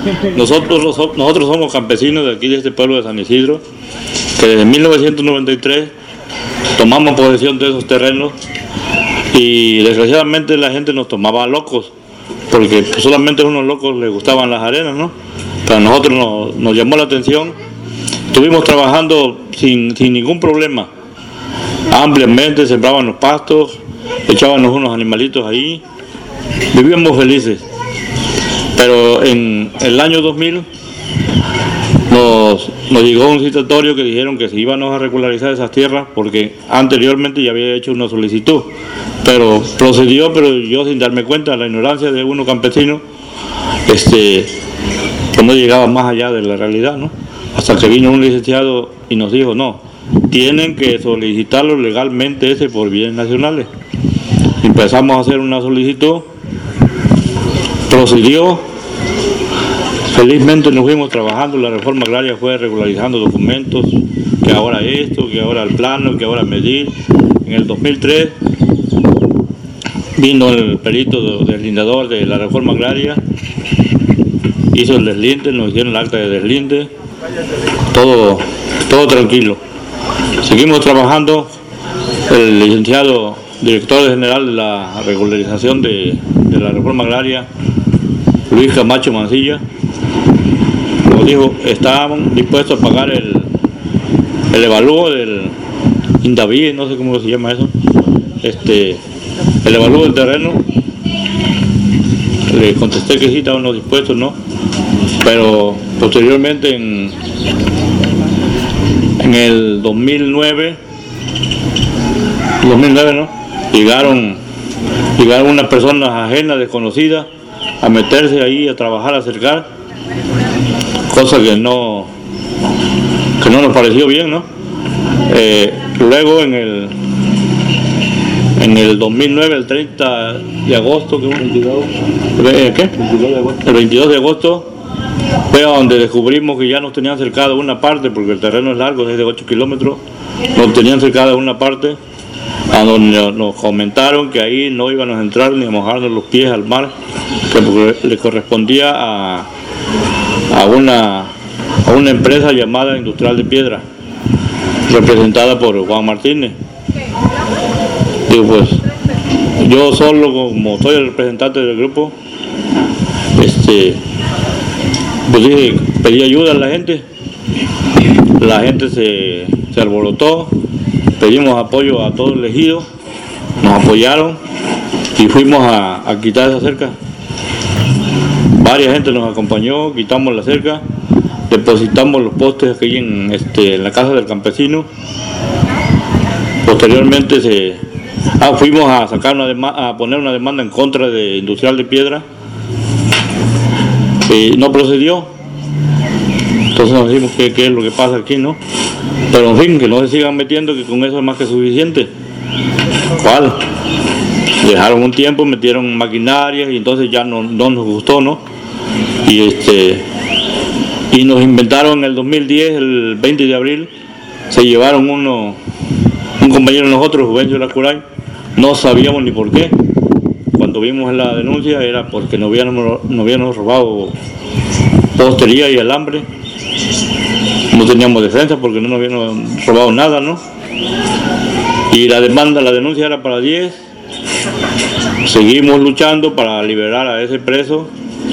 nosotros somos campesinos de aquí, de este pueblo de San Isidro, que desde 1993 tomamos posesión de esos terrenos y desgraciadamente la gente nos tomaba locos, porque solamente a unos locos les gustaban las arenas, ¿no? Pero a nosotros nos llamó la atención, estuvimos trabajando sin ningún problema, ampliamente, sembraban los pastos, echábamos unos animalitos ahí, vivíamos felices. Pero en el año 2000 nos llegó un citatorio que dijeron que si íbamos a regularizar esas tierras, porque anteriormente ya había hecho una solicitud, pero procedió, pero yo sin darme cuenta, la ignorancia de uno campesino, pues no llegaba más allá de la realidad, ¿no? Hasta que vino un licenciado y nos dijo, no, tienen que solicitarlo legalmente ese por bienes nacionales. Empezamos a hacer una solicitud, procedió, felizmente nos fuimos trabajando, la reforma agraria fue regularizando documentos, que ahora esto, que ahora el plano, que ahora medir. En el 2003 vino el perito deslindador de la reforma agraria, hizo el deslinde, nos hicieron el acta de deslinde, todo tranquilo. Seguimos trabajando, el licenciado director general de la regularización de la reforma agraria, Luis Camacho Mancilla, nos dijo, estaban dispuestos a pagar el evalúo del Indaví, no sé cómo se llama eso, el evalúo del terreno. Le contesté que sí, estaban dispuestos, ¿no? Pero posteriormente en el 2009, ¿no? Llegaron unas personas ajenas, desconocidas, a meterse ahí, a trabajar, a acercar, cosa que no nos pareció bien, ¿no? Luego en el 2009, el 30 de agosto, ¿qué? El 22 de agosto, fue donde descubrimos que ya nos tenían cercada una parte, porque el terreno es largo, es de 8 kilómetros, nos tenían cercada una parte, a donde nos comentaron que ahí no íbamos a entrar ni a mojarnos los pies al mar, que le correspondía a una empresa llamada Industrial de Piedra, representada por Juan Martínez. Digo, pues, yo solo, como soy el representante del grupo, pues dije, pedí ayuda a la gente se alborotó, pedimos apoyo a todo el ejido, nos apoyaron y fuimos a quitar esa cerca. Varias gente nos acompañó, quitamos la cerca, depositamos los postes aquí en la casa del campesino. Posteriormente fuimos a sacar a poner una demanda en contra de Industrial de Piedra. No procedió. Entonces nos dijimos qué es lo que pasa aquí, ¿no? Pero en fin, que no se sigan metiendo, que con eso es más que suficiente. ¿Cuál? Dejaron un tiempo, metieron maquinarias y entonces ya no nos gustó, ¿no? Y nos inventaron en el 2010, el 20 de abril, se llevaron un compañero de nosotros, Juvencio Lacuray, no sabíamos ni por qué. Cuando vimos la denuncia era porque nos habíamos robado postería y alambre. No teníamos defensa porque no nos habían robado nada, ¿no? Y la denuncia era para 10. Seguimos luchando para liberar a ese preso.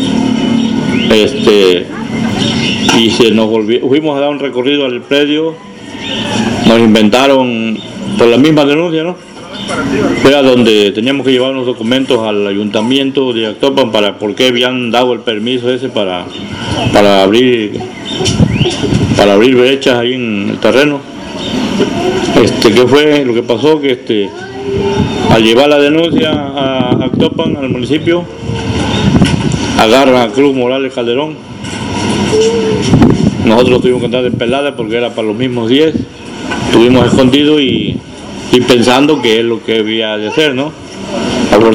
Y fuimos a dar un recorrido al predio, nos inventaron por la misma denuncia, ¿no? Era donde teníamos que llevar unos documentos al ayuntamiento de Actopan por qué habían dado el permiso ese para abrir brechas ahí en el terreno. ¿Qué fue lo que pasó? Que al llevar la denuncia a Actopan, al municipio, agarran a Cruz Morales Calderón. Nosotros tuvimos que andar de pelada porque era para los mismos 10. Estuvimos escondidos y pensando que es lo que había de hacer, ¿no?